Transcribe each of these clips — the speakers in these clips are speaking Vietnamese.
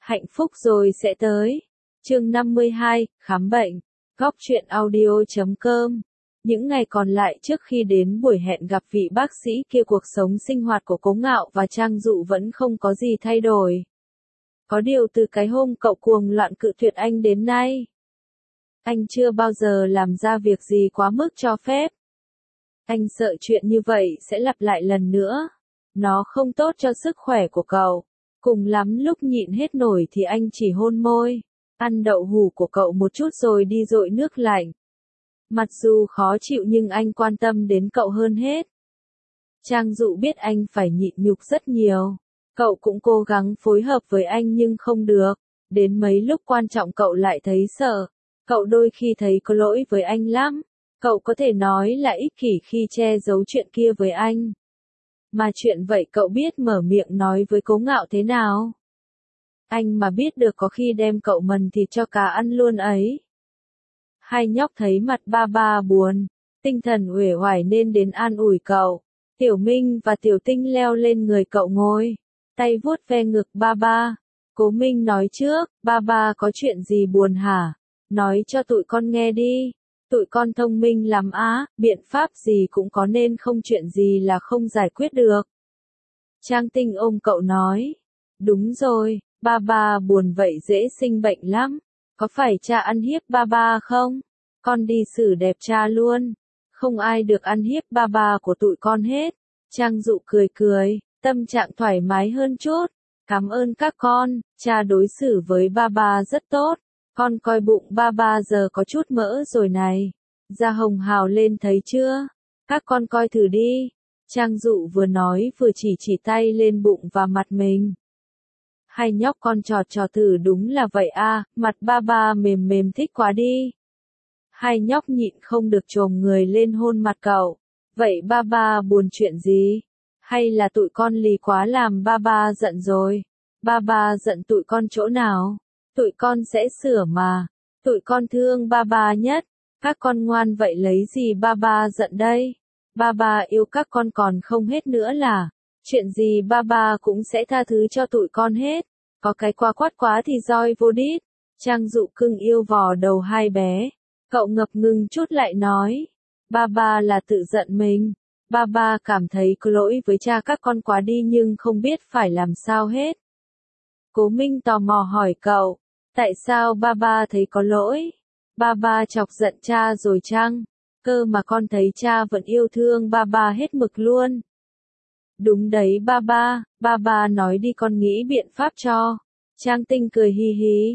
Hạnh phúc rồi sẽ tới. Chương 52, khám bệnh. Góc truyện audio.com. Những ngày còn lại trước khi đến buổi hẹn gặp vị bác sĩ kia, cuộc sống sinh hoạt của Cố Ngạo và Trang Dụ vẫn không có gì thay đổi. Có điều từ cái hôm cậu cuồng loạn cự tuyệt anh đến nay, anh chưa bao giờ làm ra việc gì quá mức cho phép. Anh sợ chuyện như vậy sẽ lặp lại lần nữa. Nó không tốt cho sức khỏe của cậu. Cùng lắm lúc nhịn hết nổi thì anh chỉ hôn môi, ăn đậu hũ của cậu một chút rồi đi dội nước lạnh. Mặc dù khó chịu nhưng anh quan tâm đến cậu hơn hết. Trang Dụ biết anh phải nhịn nhục rất nhiều. Cậu cũng cố gắng phối hợp với anh nhưng không được. Đến mấy lúc quan trọng cậu lại thấy sợ. Cậu đôi khi thấy có lỗi với anh lắm. Cậu có thể nói là ích kỷ khi che giấu chuyện kia với anh. Mà chuyện vậy cậu biết mở miệng nói với Cố Ngạo thế nào? Anh mà biết được có khi đem cậu mần thịt cho cá ăn luôn ấy. Hai nhóc thấy mặt ba ba buồn, tinh thần uể oải nên đến an ủi cậu. Tiểu Minh và Tiểu Tinh leo lên người cậu ngồi, tay vuốt ve ngực ba ba. Cố Minh nói trước, ba ba có chuyện gì buồn hả? Nói cho tụi con nghe đi. Tụi con thông minh lắm á, biện pháp gì cũng có nên không chuyện gì là không giải quyết được. Trang Tinh ôm cậu nói. Đúng rồi, ba ba buồn vậy dễ sinh bệnh lắm. Có phải cha ăn hiếp ba ba không? Con đi xử đẹp cha luôn. Không ai được ăn hiếp ba ba của tụi con hết. Trang Dụ cười cười, tâm trạng thoải mái hơn chút. Cảm ơn các con, cha đối xử với ba ba rất tốt. Con coi bụng ba ba giờ có chút mỡ rồi này. Da hồng hào lên thấy chưa? Các con coi thử đi. Trang Dụ vừa nói vừa chỉ tay lên bụng và mặt mình. Hai nhóc con trò thử, đúng là vậy à, mặt ba ba mềm mềm thích quá đi. Hai nhóc nhịn không được chồm người lên hôn mặt cậu. Vậy ba ba buồn chuyện gì? Hay là tụi con lì quá làm ba ba giận rồi? Ba ba giận tụi con chỗ nào? Tụi con sẽ sửa mà. Tụi con thương ba ba nhất. Các con ngoan vậy lấy gì ba ba giận đây? Ba ba yêu các con còn không hết nữa là. Chuyện gì ba ba cũng sẽ tha thứ cho tụi con hết. Có cái qua quát quá thì roi vô đít. Trang Dụ cưng yêu vò đầu hai bé. Cậu ngập ngừng chút lại nói. Ba ba là tự giận mình. Ba ba cảm thấy có lỗi với cha các con quá đi nhưng không biết phải làm sao hết. Cố Minh tò mò hỏi cậu. Tại sao ba ba thấy có lỗi? Ba ba chọc giận cha rồi chăng? Cơ mà con thấy cha vẫn yêu thương ba ba hết mực luôn. Đúng đấy ba ba nói đi con nghĩ biện pháp cho. Trang Tinh cười hi hi.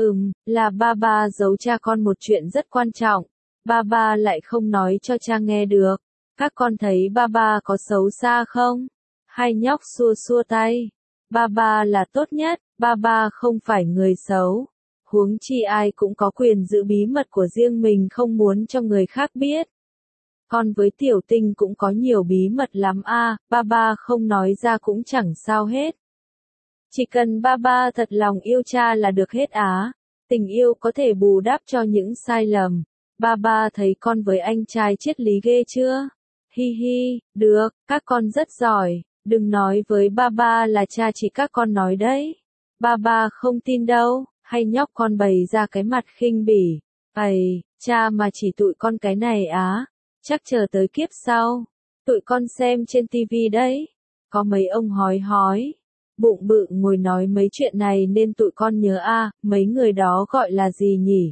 Là ba ba giấu cha con một chuyện rất quan trọng. Ba ba lại không nói cho cha nghe được. Các con thấy ba ba có xấu xa không? Hai nhóc xua xua tay. Ba ba là tốt nhất, ba ba không phải người xấu. Huống chi ai cũng có quyền giữ bí mật của riêng mình không muốn cho người khác biết. Con với Tiểu Tinh cũng có nhiều bí mật lắm à, ba ba không nói ra cũng chẳng sao hết. Chỉ cần ba ba thật lòng yêu cha là được hết á. Tình yêu có thể bù đắp cho những sai lầm. Ba ba thấy con với anh trai triết lý ghê chưa? Hi hi, được, các con rất giỏi. Đừng nói với ba ba là cha chỉ các con nói đấy. Ba ba không tin đâu. Hay nhóc con bày ra cái mặt khinh bỉ. Ây, cha mà chỉ tụi con cái này á. Chắc chờ tới kiếp sau. Tụi con xem trên tivi đấy. Có mấy ông hói. Bụng bự ngồi nói mấy chuyện này nên tụi con nhớ à, mấy người đó gọi là gì nhỉ?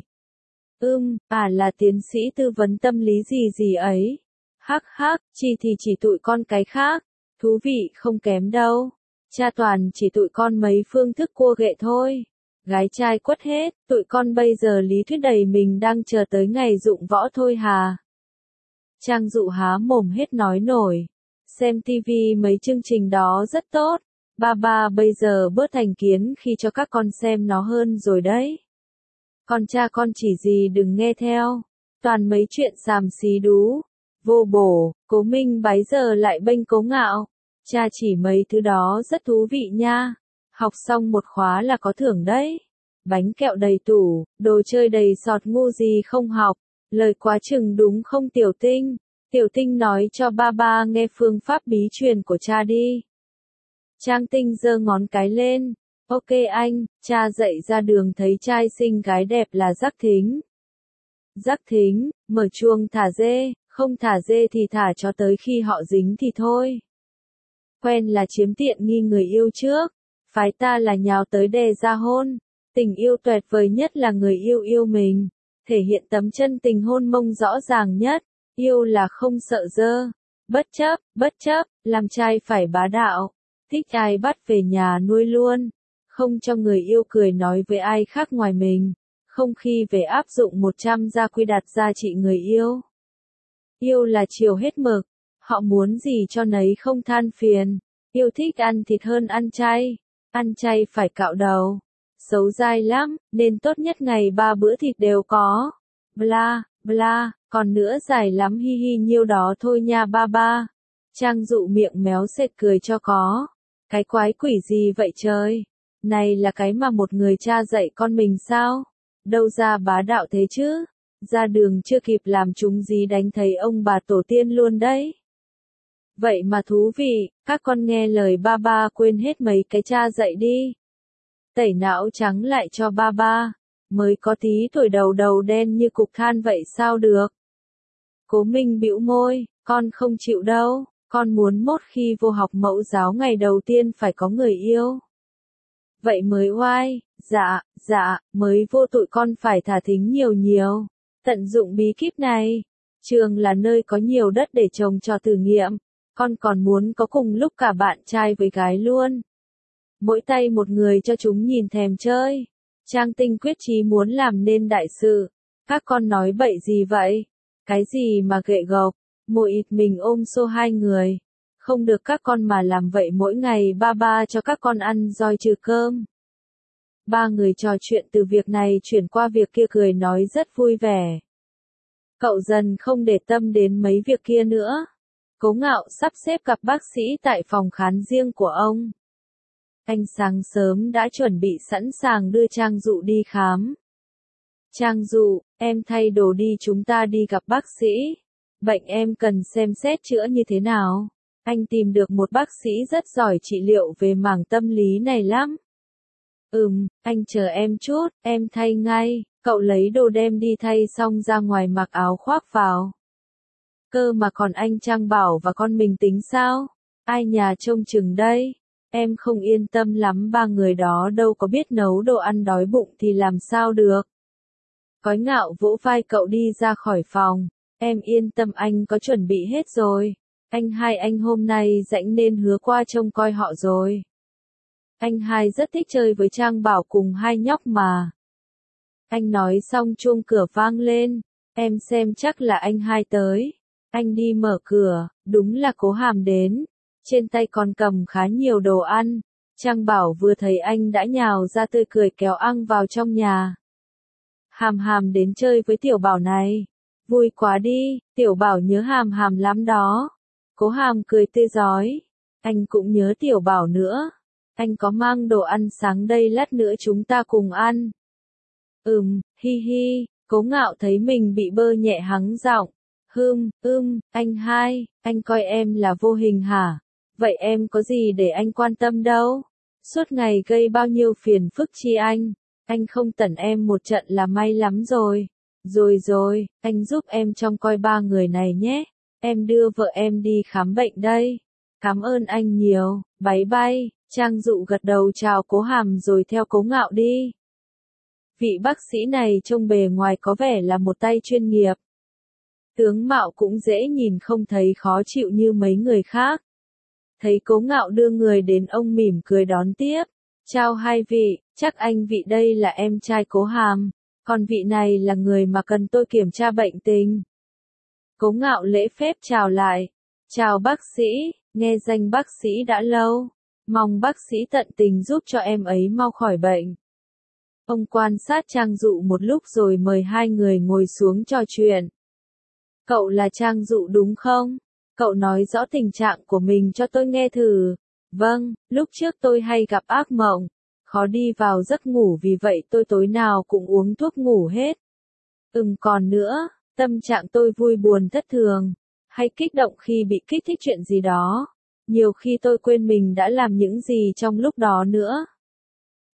Là tiến sĩ tư vấn tâm lý gì ấy. Hắc, chỉ tụi con cái khác. Thú vị không kém đâu. Cha toàn chỉ tụi con mấy phương thức cua ghệ thôi. Gái trai quất hết, tụi con bây giờ lý thuyết đầy mình đang chờ tới ngày dụng võ thôi hà. Trang Dụ há mồm hết nói nổi. Xem tivi mấy chương trình đó rất tốt. Ba ba bây giờ bớt thành kiến khi cho các con xem nó hơn rồi đấy. Còn cha con chỉ gì đừng nghe theo. Toàn mấy chuyện xàm xí đú. Vô bổ, Cố Minh bấy giờ lại bênh Cố Ngạo. Cha chỉ mấy thứ đó rất thú vị nha. Học xong một khóa là có thưởng đấy. Bánh kẹo đầy tủ, đồ chơi đầy sọt ngu gì không học. Lời quá chừng đúng không Tiểu Tinh? Tiểu Tinh nói cho ba ba nghe phương pháp bí truyền của cha đi. Trang Tinh giơ ngón cái lên. Ok anh, cha dậy ra đường thấy trai xinh gái đẹp là Giác Thính. Giác Thính, mở chuông thả dê, không thả dê thì thả cho tới khi họ dính thì thôi. Quen là chiếm tiện nghi người yêu trước, phái ta là nhào tới đè ra hôn. Tình yêu tuyệt vời nhất là người yêu yêu mình, thể hiện tấm chân tình hôn mông rõ ràng nhất. Yêu là không sợ dơ, bất chấp, làm trai phải bá đạo, thích ai bắt về nhà nuôi luôn, không cho người yêu cười nói với ai khác ngoài mình, không khi về áp dụng 100 gia quy đặt giá trị người yêu. Yêu là chiều hết mực, họ muốn gì cho nấy không than phiền, yêu thích ăn thịt hơn ăn chay phải cạo đầu, xấu dai lắm, nên tốt nhất ngày 3 bữa thịt đều có, bla, bla, còn nữa dài lắm hi hi nhiêu đó thôi nha ba ba. Trang Dụ miệng méo sệt cười cho có. Cái quái quỷ gì vậy trời? Này là cái mà một người cha dạy con mình sao? Đâu ra bá đạo thế chứ? Ra đường chưa kịp làm chúng gì đánh thấy ông bà tổ tiên luôn đấy. Vậy mà thú vị, các con nghe lời ba ba quên hết mấy cái cha dạy đi. Tẩy não trắng lại cho ba ba. Mới có tí tuổi đầu đầu đen như cục than vậy sao được? Cố Minh bĩu môi, con không chịu đâu, con muốn mốt khi vô học mẫu giáo ngày đầu tiên phải có người yêu. Vậy mới oai, dạ, mới vô tụi con phải thả thính nhiều nhiều, tận dụng bí kíp này. Trường là nơi có nhiều đất để trồng trò thử nghiệm, con còn muốn có cùng lúc cả bạn trai với gái luôn. Mỗi tay một người cho chúng nhìn thèm chơi. Trang Tinh quyết chí muốn làm nên đại sự. Các con nói bậy gì vậy? Cái gì mà ghệ gộc, mỗi ít mình ôm xô hai người. Không được các con mà làm vậy mỗi ngày ba ba cho các con ăn roi trừ cơm. Ba người trò chuyện từ việc này chuyển qua việc kia cười nói rất vui vẻ. Cậu dần không để tâm đến mấy việc kia nữa. Cố Ngạo sắp xếp gặp bác sĩ tại phòng khám riêng của ông. Anh sáng sớm đã chuẩn bị sẵn sàng đưa Trang Dụ đi khám. Trang Dụ, em thay đồ đi chúng ta đi gặp bác sĩ. Bệnh em cần xem xét chữa như thế nào. Anh tìm được một bác sĩ rất giỏi trị liệu về mảng tâm lý này lắm. Anh chờ em chút, em thay ngay. Cậu lấy đồ đem đi thay xong ra ngoài mặc áo khoác vào. Cơ mà còn anh Trang Bảo và con mình tính sao? Ai nhà trông chừng đây? Em không yên tâm lắm ba người đó đâu có biết nấu đồ ăn đói bụng thì làm sao được. Cói Ngạo vỗ vai cậu đi ra khỏi phòng. Em yên tâm anh có chuẩn bị hết rồi. Anh hôm nay rảnh nên hứa qua trông coi họ rồi. Anh hai rất thích chơi với Trang Bảo cùng hai nhóc mà. Anh nói xong chuông cửa vang lên. Em xem chắc là anh hai tới. Anh đi mở cửa, đúng là Cố Hàm đến. Trên tay còn cầm khá nhiều đồ ăn. Trang Bảo vừa thấy anh đã nhào ra tươi cười kéo ăn vào trong nhà. Hàm Hàm đến chơi với Tiểu Bảo này. Vui quá đi, Tiểu Bảo nhớ Hàm Hàm lắm đó. Cố Hàm cười tươi rói. Anh cũng nhớ Tiểu Bảo nữa. Anh có mang đồ ăn sáng đây lát nữa chúng ta cùng ăn. Hi hi, Cố Ngạo thấy mình bị bơ nhẹ hắng giọng. Anh hai, anh coi em là vô hình hả? Vậy em có gì để anh quan tâm đâu? Suốt ngày gây bao nhiêu phiền phức chi anh không tẩn em một trận là may lắm rồi. Rồi, anh giúp em trông coi ba người này nhé. Em đưa vợ em đi khám bệnh đây. Cảm ơn anh nhiều, bye bye. Trang Dụ gật đầu chào Cố Hàm rồi theo Cố Ngạo đi. Vị bác sĩ này trông bề ngoài có vẻ là một tay chuyên nghiệp. Tướng mạo cũng dễ nhìn không thấy khó chịu như mấy người khác. Thấy Cố Ngạo đưa người đến ông mỉm cười đón tiếp. Chào hai vị, chắc anh vị đây là em trai Cố Hàm, còn vị này là người mà cần tôi kiểm tra bệnh tình. Cố Ngạo lễ phép chào lại. Chào bác sĩ, nghe danh bác sĩ đã lâu. Mong bác sĩ tận tình giúp cho em ấy mau khỏi bệnh. Ông quan sát Trang Dụ một lúc rồi mời hai người ngồi xuống trò chuyện. Cậu là Trang Dụ đúng không? Cậu nói rõ tình trạng của mình cho tôi nghe thử. Vâng, lúc trước tôi hay gặp ác mộng, khó đi vào giấc ngủ vì vậy tôi tối nào cũng uống thuốc ngủ hết. Còn nữa, tâm trạng tôi vui buồn thất thường, hay kích động khi bị kích thích chuyện gì đó. Nhiều khi tôi quên mình đã làm những gì trong lúc đó nữa.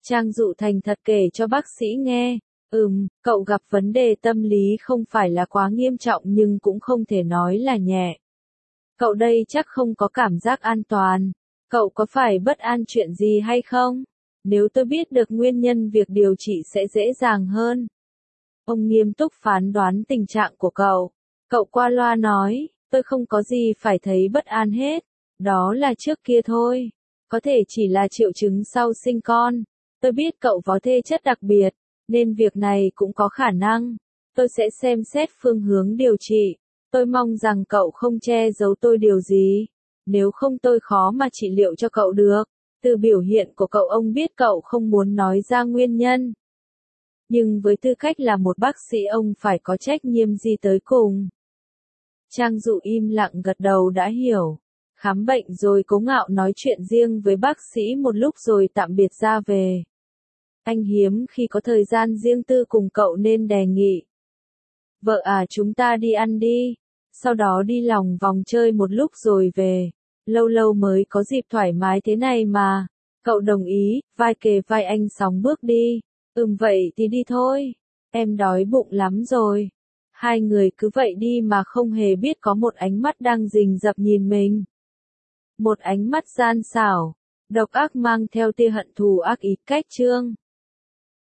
Trang Dụ thành thật kể cho bác sĩ nghe. Cậu gặp vấn đề tâm lý không phải là quá nghiêm trọng nhưng cũng không thể nói là nhẹ. Cậu đây chắc không có cảm giác an toàn. Cậu có phải bất an chuyện gì hay không? Nếu tôi biết được nguyên nhân việc điều trị sẽ dễ dàng hơn. Ông nghiêm túc phán đoán tình trạng của cậu. Cậu qua loa nói, tôi không có gì phải thấy bất an hết. Đó là trước kia thôi. Có thể chỉ là triệu chứng sau sinh con. Tôi biết cậu có thể chất đặc biệt, nên việc này cũng có khả năng. Tôi sẽ xem xét phương hướng điều trị. Tôi mong rằng cậu không che giấu tôi điều gì. Nếu không tôi khó mà trị liệu cho cậu được. Từ biểu hiện của cậu ông biết cậu không muốn nói ra nguyên nhân. Nhưng với tư cách là một bác sĩ ông phải có trách nhiệm gì tới cùng. Trang Dụ im lặng gật đầu đã hiểu. Khám bệnh rồi Cố Ngạo nói chuyện riêng với bác sĩ một lúc rồi tạm biệt ra về. Anh hiếm khi có thời gian riêng tư cùng cậu nên đề nghị. Vợ à, chúng ta đi ăn đi. Sau đó đi lòng vòng chơi một lúc rồi về. Lâu lâu mới có dịp thoải mái thế này mà. Cậu đồng ý, vai kề vai anh sóng bước đi. Vậy thì đi thôi. Em đói bụng lắm rồi. Hai người cứ vậy đi mà không hề biết có một ánh mắt đang rình rập nhìn mình. Một ánh mắt gian xảo, độc ác mang theo tia hận thù ác ý cách chương.